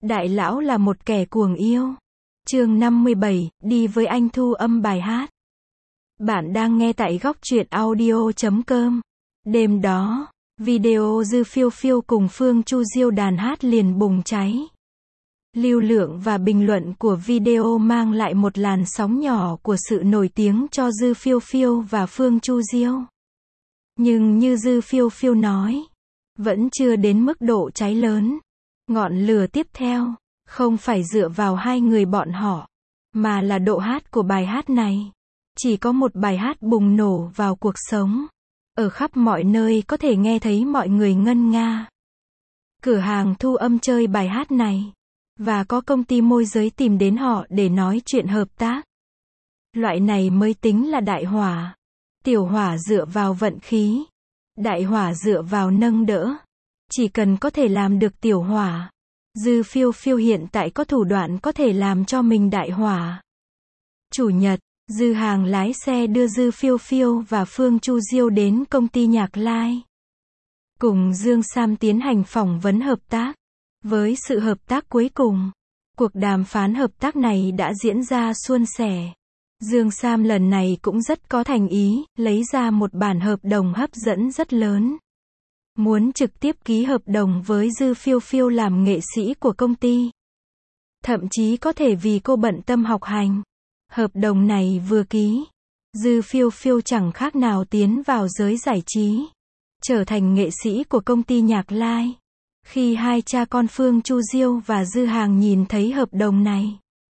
Đại lão là một kẻ cuồng yêu. Chương 57, đi với anh thu âm bài hát. Bạn đang nghe tại góc truyện audio.com. Đêm đó, video Dư Phiêu Phiêu cùng Phương Chu Diêu đàn hát liền bùng cháy. Lưu lượng và bình luận của video mang lại một làn sóng nhỏ của sự nổi tiếng cho Dư Phiêu Phiêu và Phương Chu Diêu. Nhưng như Dư Phiêu Phiêu nói, vẫn chưa đến mức độ cháy lớn. Ngọn lửa tiếp theo, không phải dựa vào hai người bọn họ, mà là độ hát của bài hát này. Chỉ có một bài hát bùng nổ vào cuộc sống. Ở khắp mọi nơi có thể nghe thấy mọi người ngân nga. Cửa hàng thu âm chơi bài hát này. Và có công ty môi giới tìm đến họ để nói chuyện hợp tác. Loại này mới tính là đại hỏa. Tiểu hỏa dựa vào vận khí. Đại hỏa dựa vào nâng đỡ. Chỉ cần có thể làm được tiểu hỏa. Dư Phiêu Phiêu hiện tại có thủ đoạn có thể làm cho mình đại hỏa. Chủ nhật, Dư Hàng lái xe đưa Dư Phiêu Phiêu và Phương Chu Diêu đến công ty nhạc live. Cùng Dương Sam tiến hành phỏng vấn hợp tác. Với sự hợp tác cuối cùng, cuộc đàm phán hợp tác này đã diễn ra suôn sẻ. Dương Sam lần này cũng rất có thành ý, lấy ra một bản hợp đồng hấp dẫn rất lớn. Muốn trực tiếp ký hợp đồng với Dư Phiêu Phiêu làm nghệ sĩ của công ty. Thậm chí có thể vì cô bận tâm học hành. Hợp đồng này vừa ký, Dư Phiêu Phiêu chẳng khác nào tiến vào giới giải trí. Trở thành nghệ sĩ của công ty nhạc live. Khi hai cha con Phương Chu Diêu và Dư Hàng nhìn thấy hợp đồng này.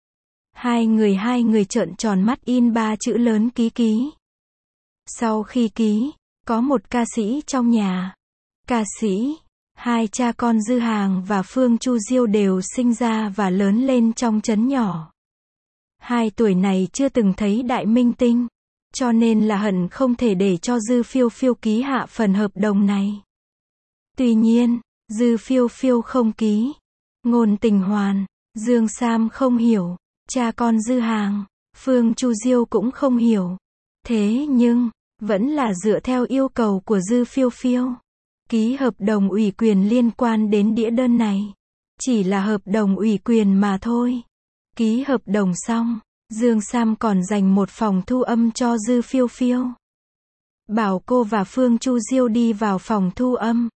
Hai người trợn tròn mắt in 3 chữ lớn ký. Sau khi ký, có một ca sĩ trong nhà. Ca sĩ, hai cha con Dư Hàng và Phương Chu Diêu đều sinh ra và lớn lên trong trấn nhỏ. 2 tuổi này chưa từng thấy đại minh tinh, cho nên là hận không thể để cho Dư Phiêu Phiêu ký hạ phần hợp đồng này. Tuy nhiên, Dư Phiêu Phiêu không ký. Ngôn tình hoàn, Dương Sam không hiểu, cha con Dư Hàng, Phương Chu Diêu cũng không hiểu. Thế nhưng, vẫn là dựa theo yêu cầu của Dư Phiêu Phiêu. Ký hợp đồng ủy quyền liên quan đến đĩa đơn này. Chỉ là hợp đồng ủy quyền mà thôi. Ký hợp đồng xong, Dương Sam còn dành một phòng thu âm cho Dư Phiêu Phiêu. Bảo cô và Phương Chu Diêu đi vào phòng thu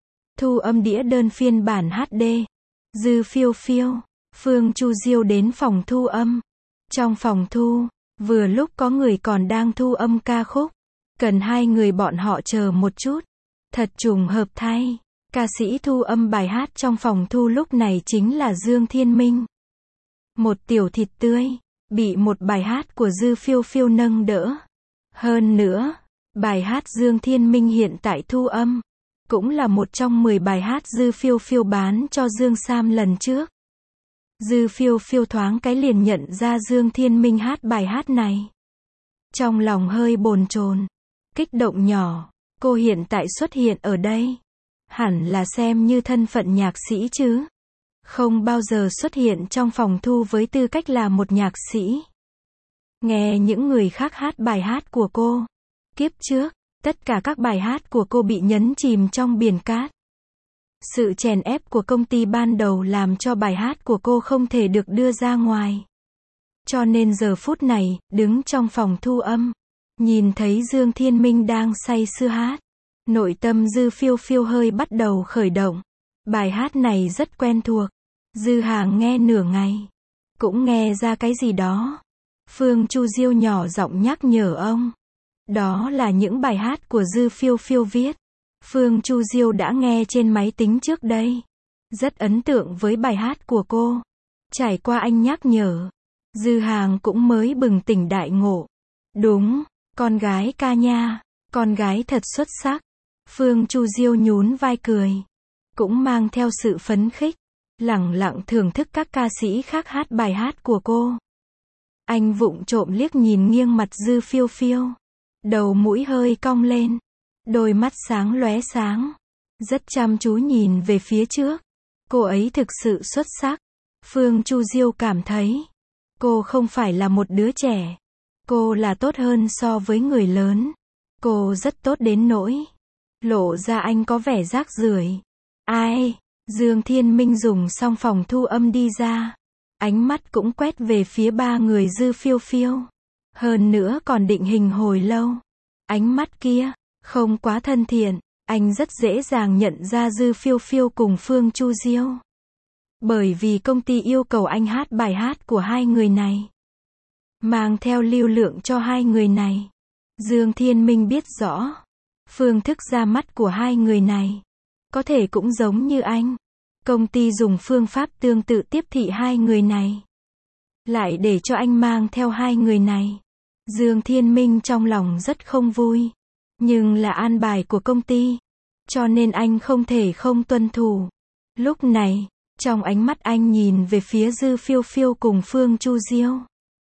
âm đĩa đơn phiên bản HD. Dư Phiêu Phiêu, Phương Chu Diêu đến phòng thu âm. Trong phòng thu, vừa lúc có người còn đang thu âm ca khúc. Cần hai người bọn họ chờ một chút. Thật trùng hợp thay, ca sĩ thu âm bài hát trong phòng thu lúc này chính là Dương Thiên Minh. Một tiểu thịt tươi, bị một bài hát của Dư Phiêu Phiêu nâng đỡ. Hơn nữa, bài hát Dương Thiên Minh hiện tại thu âm, cũng là một trong 10 bài hát Dư Phiêu Phiêu bán cho Dương Sam lần trước. Dư Phiêu Phiêu thoáng cái liền nhận ra Dương Thiên Minh hát bài hát này. Trong lòng hơi bồn chồn, kích động nhỏ. Cô hiện tại xuất hiện ở đây, hẳn là xem như thân phận nhạc sĩ chứ. Không bao giờ xuất hiện trong phòng thu với tư cách là một nhạc sĩ. Nghe những người khác hát bài hát của cô. Kiếp trước, tất cả các bài hát của cô bị nhấn chìm trong biển cát. Sự chèn ép của công ty ban đầu làm cho bài hát của cô không thể được đưa ra ngoài. Cho nên giờ phút này, đứng trong phòng thu âm. Nhìn thấy Dương Thiên Minh đang say sưa hát. Nội tâm Dư Phiêu Phiêu hơi bắt đầu khởi động. Bài hát này rất quen thuộc. Dư Hàng nghe nửa ngày. Cũng nghe ra cái gì đó. Phương Chu Diêu nhỏ giọng nhắc nhở ông. Đó là những bài hát của Dư Phiêu Phiêu viết. Phương Chu Diêu đã nghe trên máy tính trước đây. Rất ấn tượng với bài hát của cô. Trải qua anh nhắc nhở. Dư Hàng cũng mới bừng tỉnh đại ngộ. Đúng. Con gái ca nha, con gái thật xuất sắc. Phương Chu Diêu nhún vai cười. Cũng mang theo sự phấn khích. Lẳng lặng thưởng thức các ca sĩ khác hát bài hát của cô. Anh vụng trộm liếc nhìn nghiêng mặt Dư Phiêu Phiêu. Đầu mũi hơi cong lên. Đôi mắt sáng lóe sáng. Rất chăm chú nhìn về phía trước. Cô ấy thực sự xuất sắc. Phương Chu Diêu cảm thấy. Cô không phải là một đứa trẻ. Cô là tốt hơn so với người lớn. Cô rất tốt đến nỗi lộ ra anh có vẻ rác rưởi. Ai? Dương Thiên Minh dùng xong phòng thu âm đi ra. Ánh mắt cũng quét về phía ba người Dư Phiêu Phiêu. Hơn nữa còn định hình hồi lâu. Ánh mắt kia, không quá thân thiện. Anh rất dễ dàng nhận ra Dư Phiêu Phiêu cùng Phương Chu Diêu. Bởi vì công ty yêu cầu anh hát bài hát của hai người này. Mang theo lưu lượng cho hai người này. Dương Thiên Minh biết rõ. Phương thức ra mắt của hai người này. Có thể cũng giống như anh. Công ty dùng phương pháp tương tự tiếp thị hai người này. Lại để cho anh mang theo hai người này. Dương Thiên Minh trong lòng rất không vui. Nhưng là an bài của công ty. Cho nên anh không thể không tuân thủ. Lúc này, trong ánh mắt anh nhìn về phía Dư Phiêu Phiêu cùng Phương Chu Diêu.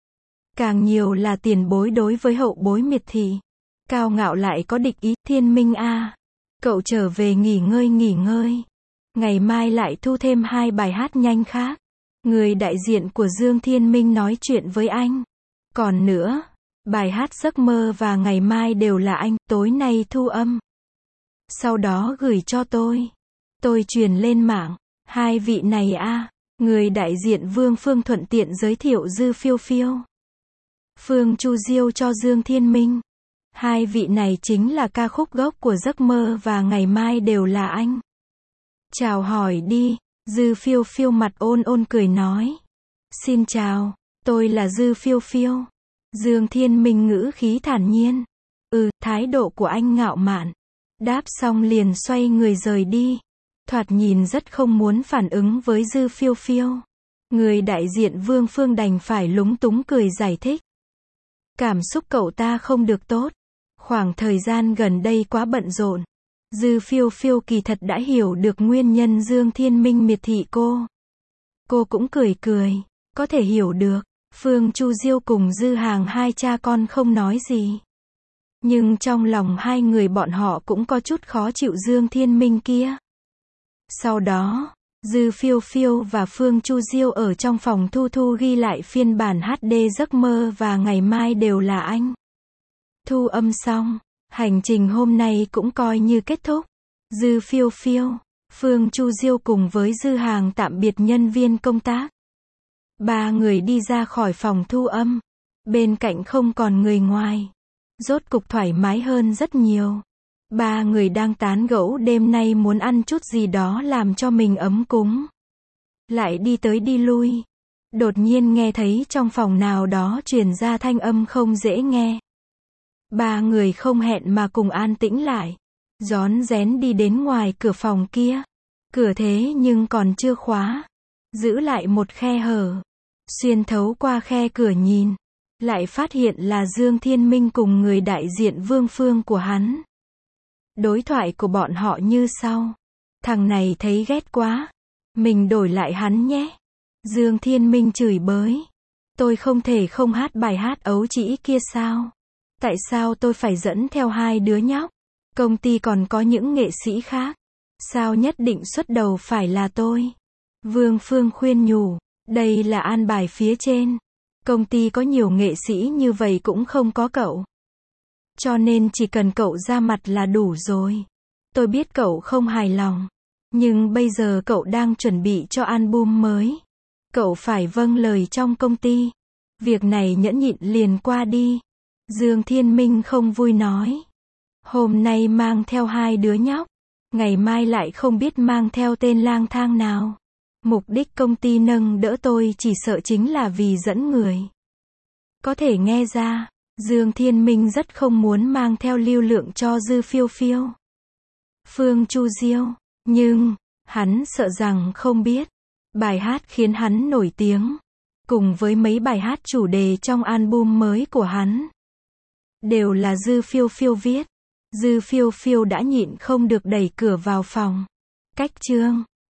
Càng nhiều là tiền bối đối với hậu bối miệt thị. Cao ngạo lại có địch ý. Thiên Minh a, cậu trở về nghỉ ngơi. Ngày mai lại thu thêm 2 bài hát nhanh khác. Người đại diện của Dương Thiên Minh nói chuyện với anh. Còn nữa, bài hát Giấc Mơ và Ngày Mai đều là anh, tối nay thu âm. Sau đó gửi cho tôi. Tôi truyền lên mạng. Hai vị này a, người đại diện Vương Phương thuận tiện giới thiệu Dư Phiêu Phiêu. Phương Chu Diêu cho Dương Thiên Minh. Hai vị này chính là ca khúc gốc của Giấc Mơ và Ngày Mai đều là anh. Chào hỏi đi. Dư Phiêu Phiêu mặt ôn ôn cười nói. Xin chào, tôi là Dư Phiêu Phiêu. Dương Thiên Minh ngữ khí thản nhiên. Thái độ của anh ngạo mạn. Đáp xong liền xoay người rời đi. Thoạt nhìn rất không muốn phản ứng với Dư Phiêu Phiêu. Người đại diện Vương Phương đành phải lúng túng cười giải thích. Cảm xúc cậu ta không được tốt. Khoảng thời gian gần đây quá bận rộn. Dư Phiêu Phiêu kỳ thật đã hiểu được nguyên nhân Dương Thiên Minh miệt thị cô. Cô cũng cười, có thể hiểu được. Phương Chu Diêu cùng Dư Hàng hai cha con không nói gì. Nhưng trong lòng hai người bọn họ cũng có chút khó chịu Dương Thiên Minh kia. Sau đó, Dư Phiêu Phiêu và Phương Chu Diêu ở trong phòng thu ghi lại phiên bản HD Giấc Mơ và Ngày Mai đều là anh. Thu âm xong, hành trình hôm nay cũng coi như kết thúc. Dư Phiêu Phiêu, Phương Chu Diêu cùng với Dư Hàng tạm biệt nhân viên công tác. Ba người đi ra khỏi phòng thu âm. Bên cạnh không còn người ngoài. Rốt cục thoải mái hơn rất nhiều. Ba người đang tán gẫu đêm nay muốn ăn chút gì đó làm cho mình ấm cúng. Lại đi tới đi lui. Đột nhiên nghe thấy trong phòng nào đó truyền ra thanh âm không dễ nghe. Ba người không hẹn mà cùng an tĩnh lại. Rón rén đi đến ngoài cửa phòng kia. Cửa thế nhưng còn chưa khóa. Giữ lại một khe hở. Xuyên thấu qua khe cửa nhìn. Lại phát hiện là Dương Thiên Minh cùng người đại diện Vương Phương của hắn. Đối thoại của bọn họ như sau. Thằng này thấy ghét quá. Mình đổi lại hắn nhé. Dương Thiên Minh chửi bới. Tôi không thể không hát bài hát ấu trĩ kia sao? Tại sao tôi phải dẫn theo hai đứa nhóc? Công ty còn có những nghệ sĩ khác. Sao nhất định xuất đầu phải là tôi? Vương Phương khuyên nhủ. Đây là an bài phía trên. Công ty có nhiều nghệ sĩ như vậy cũng không có cậu. Cho nên chỉ cần cậu ra mặt là đủ rồi. Tôi biết cậu không hài lòng. Nhưng bây giờ cậu đang chuẩn bị cho album mới. Cậu phải vâng lời trong công ty. Việc này nhẫn nhịn liền qua đi. Dương Thiên Minh không vui nói. Hôm nay mang theo hai đứa nhóc. Ngày mai lại không biết mang theo tên lang thang nào. Mục đích công ty nâng đỡ tôi chỉ sợ chính là vì dẫn người. Có thể nghe ra, Dương Thiên Minh rất không muốn mang theo lưu lượng cho Dư Phiêu Phiêu. Phương Chu Diêu, nhưng, hắn sợ rằng không biết. Bài hát khiến hắn nổi tiếng, cùng với mấy bài hát chủ đề trong album mới của hắn. Đều là Dư Phiêu Phiêu viết. Dư Phiêu Phiêu đã nhịn không được đẩy cửa vào phòng. Cách chương